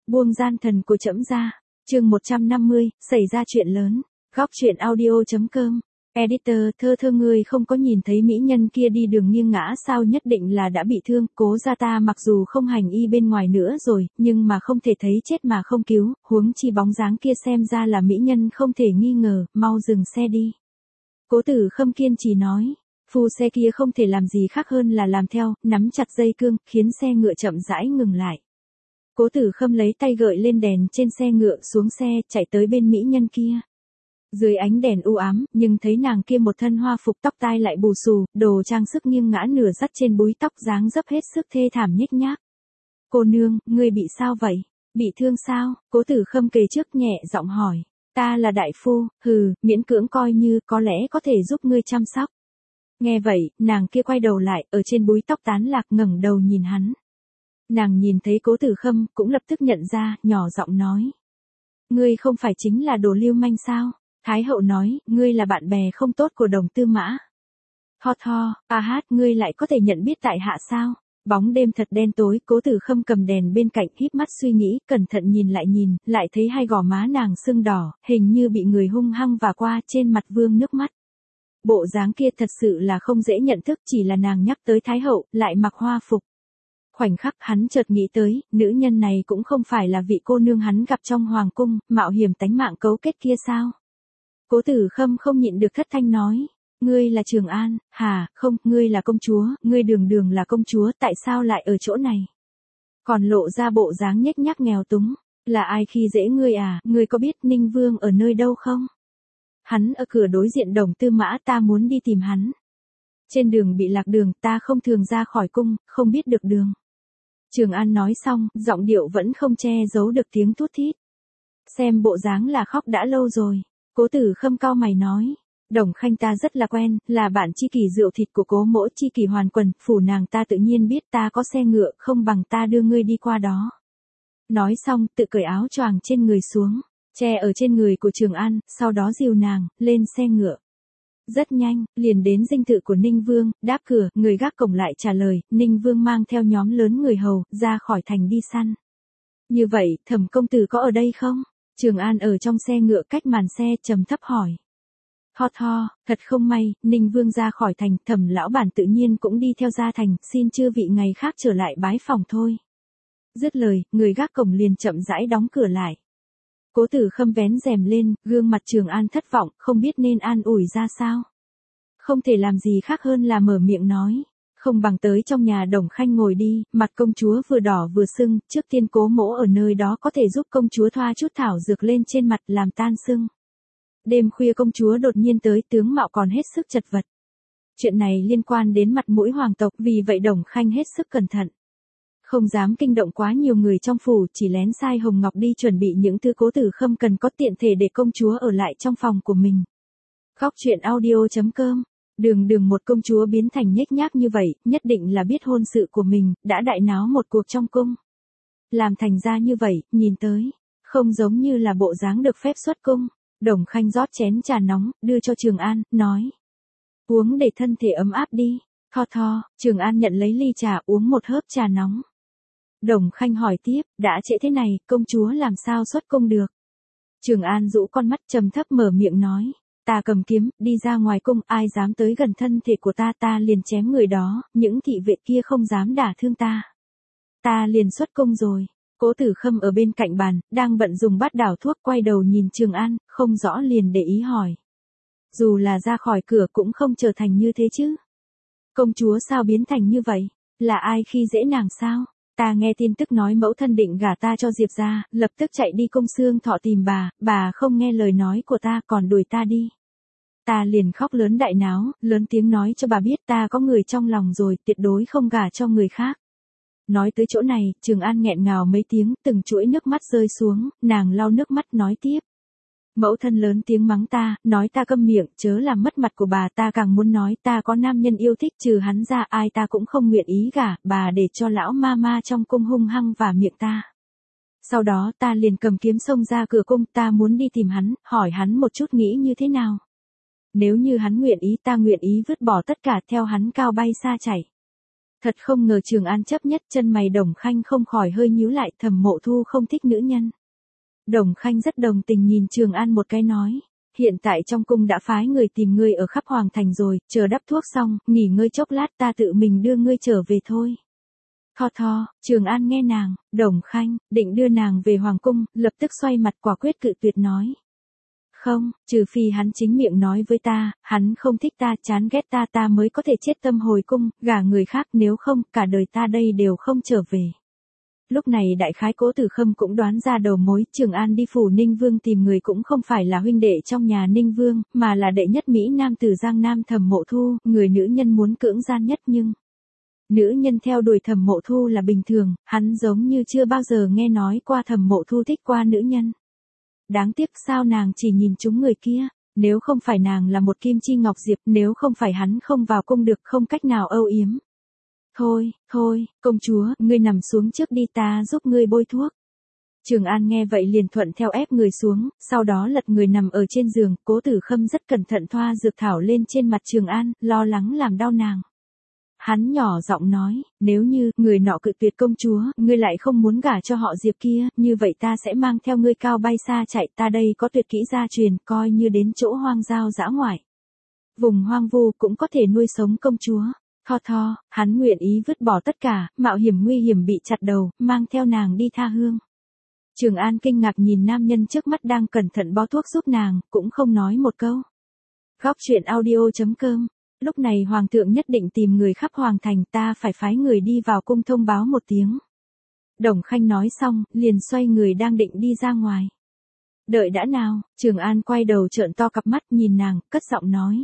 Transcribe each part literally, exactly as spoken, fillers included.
Buông gian thần của trẫm ra. Chương một trăm năm mươi, xảy ra chuyện lớn. Góc truyện audio.com. Editor, thơ thơ ngươi không có nhìn thấy mỹ nhân kia đi đường nghiêng ngã sao, nhất định là đã bị thương. Cố gia ta mặc dù không hành y bên ngoài nữa rồi, nhưng mà không thể thấy chết mà không cứu, huống chi bóng dáng kia xem ra là mỹ nhân không thể nghi ngờ, mau dừng xe đi. Cố Tử Khâm kiên trì nói. Phu xe kia không thể làm gì khác hơn là làm theo, nắm chặt dây cương, khiến xe ngựa chậm rãi ngừng lại. Cố Tử Khâm lấy tay gợi lên đèn trên xe ngựa, xuống xe, chạy tới bên mỹ nhân kia. Dưới ánh đèn u ám, nhưng thấy nàng kia một thân hoa phục, tóc tai lại bù xù, đồ trang sức nghiêng ngã nửa dắt trên búi tóc, dáng dấp hết sức thê thảm nhếch nhác. Cô nương, ngươi bị sao vậy? Bị thương sao? Cố Tử Khâm kề trước nhẹ giọng hỏi. Ta là đại phu, hừ, miễn cưỡng coi như, có lẽ có thể giúp ngươi chăm sóc. Nghe vậy, nàng kia quay đầu lại, ở trên búi tóc tán lạc, ngẩng đầu nhìn hắn. Nàng nhìn thấy Cố Tử Khâm, cũng lập tức nhận ra, nhỏ giọng nói. Ngươi không phải chính là đồ lưu manh sao? Thái hậu nói, ngươi là bạn bè không tốt của Đồng Tư Mã. Ho tho, a hát, ngươi lại có thể nhận biết tại hạ sao? Bóng đêm thật đen tối, Cố Tử Khâm cầm đèn bên cạnh, híp mắt suy nghĩ, cẩn thận nhìn lại nhìn, lại thấy hai gò má nàng sưng đỏ, hình như bị người hung hăng vả qua, trên mặt vương nước mắt. Bộ dáng kia thật sự là không dễ nhận thức, chỉ là nàng nhắc tới Thái hậu, lại mặc hoa phục. Khoảnh khắc hắn chợt nghĩ tới, nữ nhân này cũng không phải là vị cô nương hắn gặp trong hoàng cung, mạo hiểm tánh mạng cấu kết kia sao? Cố Tử Khâm không nhịn được thất thanh nói, ngươi là Trường An, hả, không, ngươi là công chúa, ngươi đường đường là công chúa, tại sao lại ở chỗ này? Còn lộ ra bộ dáng nhếch nhác nghèo túng, là ai khi dễ ngươi à, ngươi có biết Ninh Vương ở nơi đâu không? Hắn ở cửa đối diện Đồng Tư Mã, ta muốn đi tìm hắn. Trên đường bị lạc đường, ta không thường ra khỏi cung, không biết được đường. Trường An nói xong, giọng điệu vẫn không che giấu được tiếng thút thít. Xem bộ dáng là khóc đã lâu rồi. Cố Tử Khâm cau mày nói. Đồng Khanh ta rất là quen, là bạn tri kỷ rượu thịt của Cố mỗ tri kỷ Hoàn Quần, phủ nàng ta tự nhiên biết, ta có xe ngựa, không bằng ta đưa ngươi đi qua đó. Nói xong, tự cởi áo choàng trên người xuống, che ở trên người của Trường An, sau đó dìu nàng lên xe ngựa. Rất nhanh, liền đến dinh thự của Ninh Vương, đáp cửa, người gác cổng lại trả lời, Ninh Vương mang theo nhóm lớn người hầu, ra khỏi thành đi săn. Như vậy, Thẩm công tử có ở đây không? Trường An ở trong xe ngựa cách màn xe, trầm thấp hỏi. Ho tho, thật không may, Ninh Vương ra khỏi thành, Thẩm lão bản tự nhiên cũng đi theo ra thành, xin chư vị ngày khác trở lại bái phòng thôi. Dứt lời, người gác cổng liền chậm rãi đóng cửa lại. Cố Tử Khâm vén rèm lên, gương mặt Trường An thất vọng, không biết nên an ủi ra sao. Không thể làm gì khác hơn là mở miệng nói, không bằng tới trong nhà Đồng Khanh ngồi đi, mặt công chúa vừa đỏ vừa sưng, trước tiên Cố mỗ ở nơi đó có thể giúp công chúa thoa chút thảo dược lên trên mặt làm tan sưng. Đêm khuya công chúa đột nhiên tới, tướng mạo còn hết sức chật vật. Chuyện này liên quan đến mặt mũi hoàng tộc, vì vậy Đồng Khanh hết sức cẩn thận. Không dám kinh động quá nhiều người trong phủ, chỉ lén sai Hồng Ngọc đi chuẩn bị những thứ Cố Tử Khâm cần có, tiện thể để công chúa ở lại trong phòng của mình. Góc truyện audio.com. Đường đường một công chúa biến thành nhếch nhác như vậy, nhất định là biết hôn sự của mình, đã đại náo một cuộc trong cung. Làm thành ra như vậy, nhìn tới, không giống như là bộ dáng được phép xuất cung. Đồng Khanh rót chén trà nóng, đưa cho Trường An, nói. Uống để thân thể ấm áp đi. Tho tho, Trường An nhận lấy ly trà, uống một hớp trà nóng. Đồng Khanh hỏi tiếp, đã trễ thế này, công chúa làm sao xuất cung được? Trường An rũ con mắt trầm thấp mở miệng nói, ta cầm kiếm, đi ra ngoài cung, ai dám tới gần thân thể của ta, ta liền chém người đó, những thị vệ kia không dám đả thương ta. Ta liền xuất cung rồi. Cố Tử Khâm ở bên cạnh bàn, đang bận dùng bát đảo thuốc, quay đầu nhìn Trường An, không rõ liền để ý hỏi. Dù là ra khỏi cửa cũng không trở thành như thế chứ. Công chúa sao biến thành như vậy? Là ai khi dễ nàng sao? Ta nghe tin tức nói mẫu thân định gả ta cho Diệp gia, lập tức chạy đi Cung Xương Thọ tìm bà, bà không nghe lời nói của ta còn đuổi ta đi. Ta liền khóc lớn đại náo, lớn tiếng nói cho bà biết ta có người trong lòng rồi, tuyệt đối không gả cho người khác. Nói tới chỗ này, Trường An nghẹn ngào mấy tiếng, từng chuỗi nước mắt rơi xuống, nàng lau nước mắt nói tiếp. Mẫu thân lớn tiếng mắng ta, nói ta câm miệng, chớ làm mất mặt của bà, ta càng muốn nói ta có nam nhân yêu thích, trừ hắn ra ai ta cũng không nguyện ý gả, bà để cho lão ma ma trong cung hung hăng và miệng ta. Sau đó ta liền cầm kiếm xông ra cửa cung, ta muốn đi tìm hắn, hỏi hắn một chút nghĩ như thế nào. Nếu như hắn nguyện ý, ta nguyện ý vứt bỏ tất cả, theo hắn cao bay xa chảy. Thật không ngờ Trường An chấp nhất, chân mày Đồng Khanh không khỏi hơi nhíu lại, Thẩm Mộ Thu không thích nữ nhân. Đồng Khanh rất đồng tình nhìn Trường An một cái nói, hiện tại trong cung đã phái người tìm ngươi ở khắp Hoàng Thành rồi, chờ đắp thuốc xong, nghỉ ngơi chốc lát ta tự mình đưa ngươi trở về thôi. Tho tho, Trường An nghe nàng, Đồng Khanh, định đưa nàng về Hoàng Cung, lập tức xoay mặt quả quyết cự tuyệt nói. Không, trừ phi hắn chính miệng nói với ta, hắn không thích ta, chán ghét ta ta mới có thể chết tâm hồi cung, gả người khác, nếu không, cả đời ta đây đều không trở về. Lúc này đại khái Cố Tử Khâm cũng đoán ra đầu mối, Trường An đi phủ Ninh Vương tìm người cũng không phải là huynh đệ trong nhà Ninh Vương, mà là đệ nhất Mỹ Nam tử Giang Nam Thẩm Mộ Thu, người nữ nhân muốn cưỡng gian nhất nhưng... Nữ nhân theo đuổi Thẩm Mộ Thu là bình thường, hắn giống như chưa bao giờ nghe nói qua Thẩm Mộ Thu thích qua nữ nhân. Đáng tiếc sao nàng chỉ nhìn chúng người kia, nếu không phải nàng là một kim chi ngọc diệp, nếu không phải hắn không vào cung được không cách nào âu yếm. Thôi, thôi, công chúa, ngươi nằm xuống trước đi ta giúp ngươi bôi thuốc. Trường An nghe vậy liền thuận theo ép người xuống, sau đó lật người nằm ở trên giường, Cố Tử Khâm rất cẩn thận thoa dược thảo lên trên mặt Trường An, lo lắng làm đau nàng. Hắn nhỏ giọng nói, nếu như người nọ cự tuyệt công chúa, ngươi lại không muốn gả cho họ Diệp kia, như vậy ta sẽ mang theo ngươi cao bay xa chạy, ta đây có tuyệt kỹ gia truyền, coi như đến chỗ hoang giao dã ngoại. Vùng hoang vu cũng có thể nuôi sống công chúa. Tho tho, hắn nguyện ý vứt bỏ tất cả, mạo hiểm nguy hiểm bị chặt đầu, mang theo nàng đi tha hương. Trường An kinh ngạc nhìn nam nhân trước mắt đang cẩn thận bó thuốc giúp nàng, cũng không nói một câu. Góc truyện audio chấm com. Lúc này Hoàng thượng nhất định tìm người khắp Hoàng Thành, ta phải phái người đi vào cung thông báo một tiếng. Đồng Khanh nói xong, liền xoay người đang định đi ra ngoài. Đợi đã nào, Trường An quay đầu trợn to cặp mắt nhìn nàng, cất giọng nói.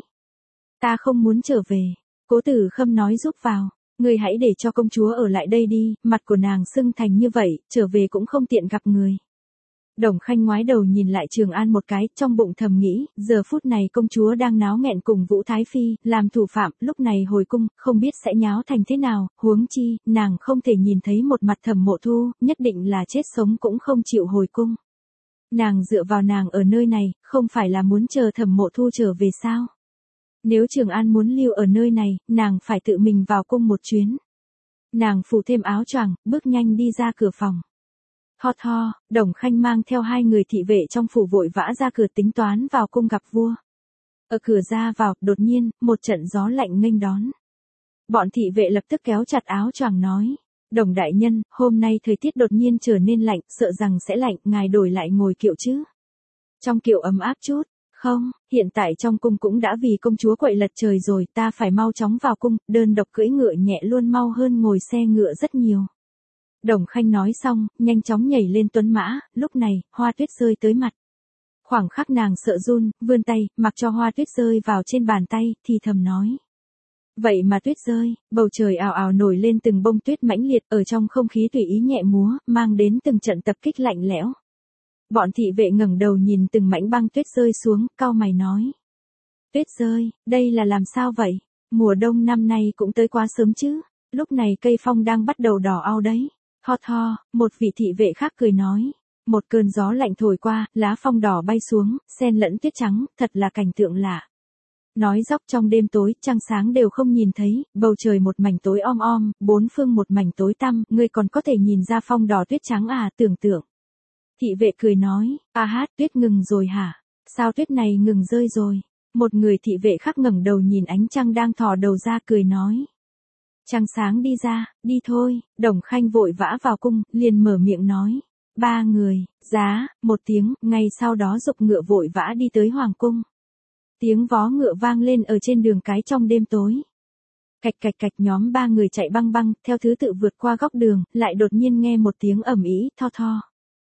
Ta không muốn trở về. Cố Tử Khâm nói giúp vào, ngươi hãy để cho công chúa ở lại đây đi, mặt của nàng sưng thành như vậy, trở về cũng không tiện gặp người. Đồng Khanh ngoái đầu nhìn lại Trường An một cái, trong bụng thầm nghĩ, giờ phút này công chúa đang náo nghẹn cùng Vũ Thái Phi, làm thủ phạm, lúc này hồi cung, không biết sẽ nháo thành thế nào, huống chi, nàng không thể nhìn thấy một mặt Thẩm Mộ Thu, nhất định là chết sống cũng không chịu hồi cung. Nàng dựa vào nàng ở nơi này, không phải là muốn chờ Thẩm Mộ Thu trở về sao? Nếu Trường An muốn lưu ở nơi này, nàng phải tự mình vào cung một chuyến. Nàng phủ thêm áo choàng, bước nhanh đi ra cửa phòng. Tho tho, Đồng Khanh mang theo hai người thị vệ trong phủ vội vã ra cửa tính toán vào cung gặp vua. Ở cửa ra vào, đột nhiên, một trận gió lạnh nghênh đón. Bọn thị vệ lập tức kéo chặt áo choàng nói. Đồng đại nhân, hôm nay thời tiết đột nhiên trở nên lạnh, sợ rằng sẽ lạnh, ngài đổi lại ngồi kiệu chứ. Trong kiệu ấm áp chút. Không, hiện tại trong cung cũng đã vì công chúa quậy lật trời rồi, ta phải mau chóng vào cung, đơn độc cưỡi ngựa nhẹ luôn mau hơn ngồi xe ngựa rất nhiều. Đồng Khanh nói xong, nhanh chóng nhảy lên tuấn mã, lúc này, hoa tuyết rơi tới mặt. Khoảng khắc nàng sợ run, vươn tay, mặc cho hoa tuyết rơi vào trên bàn tay, thì thầm nói. Vậy mà tuyết rơi, bầu trời ào ào nổi lên từng bông tuyết mãnh liệt, ở trong không khí tùy ý nhẹ múa, mang đến từng trận tập kích lạnh lẽo. Bọn thị vệ ngẩng đầu nhìn từng mảnh băng tuyết rơi xuống, cau mày nói. Tuyết rơi, đây là làm sao vậy? Mùa đông năm nay cũng tới quá sớm chứ, lúc này cây phong đang bắt đầu đỏ au đấy. Tho tho, một vị thị vệ khác cười nói. Một cơn gió lạnh thổi qua, lá phong đỏ bay xuống, xen lẫn tuyết trắng, thật là cảnh tượng lạ. Nói dóc trong đêm tối, trăng sáng đều không nhìn thấy, bầu trời một mảnh tối om om, bốn phương một mảnh tối tăm, ngươi còn có thể nhìn ra phong đỏ tuyết trắng à, tưởng tượng. Thị vệ cười nói, a hát, tuyết ngừng rồi hả? Sao tuyết này ngừng rơi rồi? Một người thị vệ khác ngẩng đầu nhìn ánh trăng đang thò đầu ra cười nói. Trăng sáng đi ra, đi thôi, Đồng Khanh vội vã vào cung, liền mở miệng nói. Ba người, giá, một tiếng, ngay sau đó giục ngựa vội vã đi tới hoàng cung. Tiếng vó ngựa vang lên ở trên đường cái trong đêm tối. Cạch cạch cạch nhóm ba người chạy băng băng, theo thứ tự vượt qua góc đường, lại đột nhiên nghe một tiếng ầm ĩ, tho tho.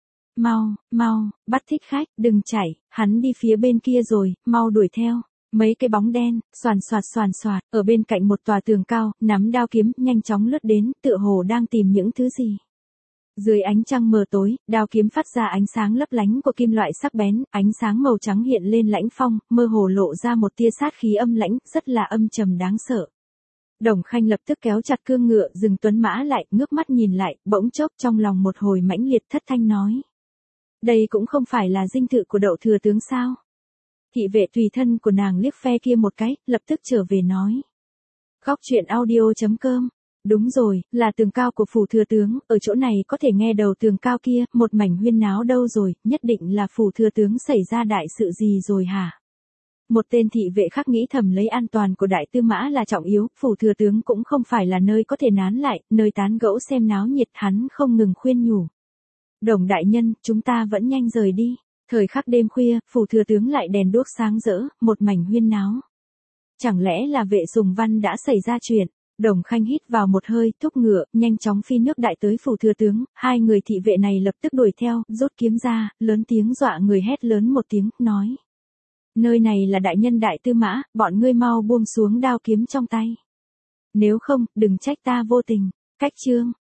Mau, mau, bắt thích khách, đừng chạy, hắn đi phía bên kia rồi, mau đuổi theo. Mấy cái bóng đen, xoàn xoạt xoàn xoạt, ở bên cạnh một tòa tường cao, nắm đao kiếm, nhanh chóng lướt đến, tựa hồ đang tìm những thứ gì. Dưới ánh trăng mờ tối, đao kiếm phát ra ánh sáng lấp lánh của kim loại sắc bén, ánh sáng màu trắng hiện lên lãnh phong, mơ hồ lộ ra một tia sát khí âm lãnh, rất là âm trầm đáng sợ. Đồng Khanh lập tức kéo chặt cương ngựa, dừng tuấn mã lại, ngước mắt nhìn lại, bỗng chốc trong lòng một hồi mãnh liệt thất thanh nói. Đây cũng không phải là dinh thự của Đậu thừa tướng sao? Thị vệ tùy thân của nàng liếc phe kia một cái, lập tức trở về nói. Góc truyện audio chấm com Đúng rồi, là tường cao của phủ thừa tướng, ở chỗ này có thể nghe đầu tường cao kia, một mảnh huyên náo đâu rồi, nhất định là phủ thừa tướng xảy ra đại sự gì rồi hả? Một tên thị vệ khác nghĩ thầm lấy an toàn của đại tư mã là trọng yếu, phủ thừa tướng cũng không phải là nơi có thể nán lại, nơi tán gẫu xem náo nhiệt, hắn không ngừng khuyên nhủ. Đồng đại nhân, chúng ta vẫn nhanh rời đi. Thời khắc đêm khuya, phủ thừa tướng lại đèn đuốc sáng rỡ, một mảnh huyên náo. Chẳng lẽ là vệ Sùng Văn đã xảy ra chuyện? Đồng Khanh hít vào một hơi, thúc ngựa, nhanh chóng phi nước đại tới phủ thừa tướng, hai người thị vệ này lập tức đuổi theo, rút kiếm ra, lớn tiếng dọa người hét lớn một tiếng, nói. Nơi này là đại nhân đại tư mã, bọn ngươi mau buông xuống đao kiếm trong tay. Nếu không, đừng trách ta vô tình. Cách chương.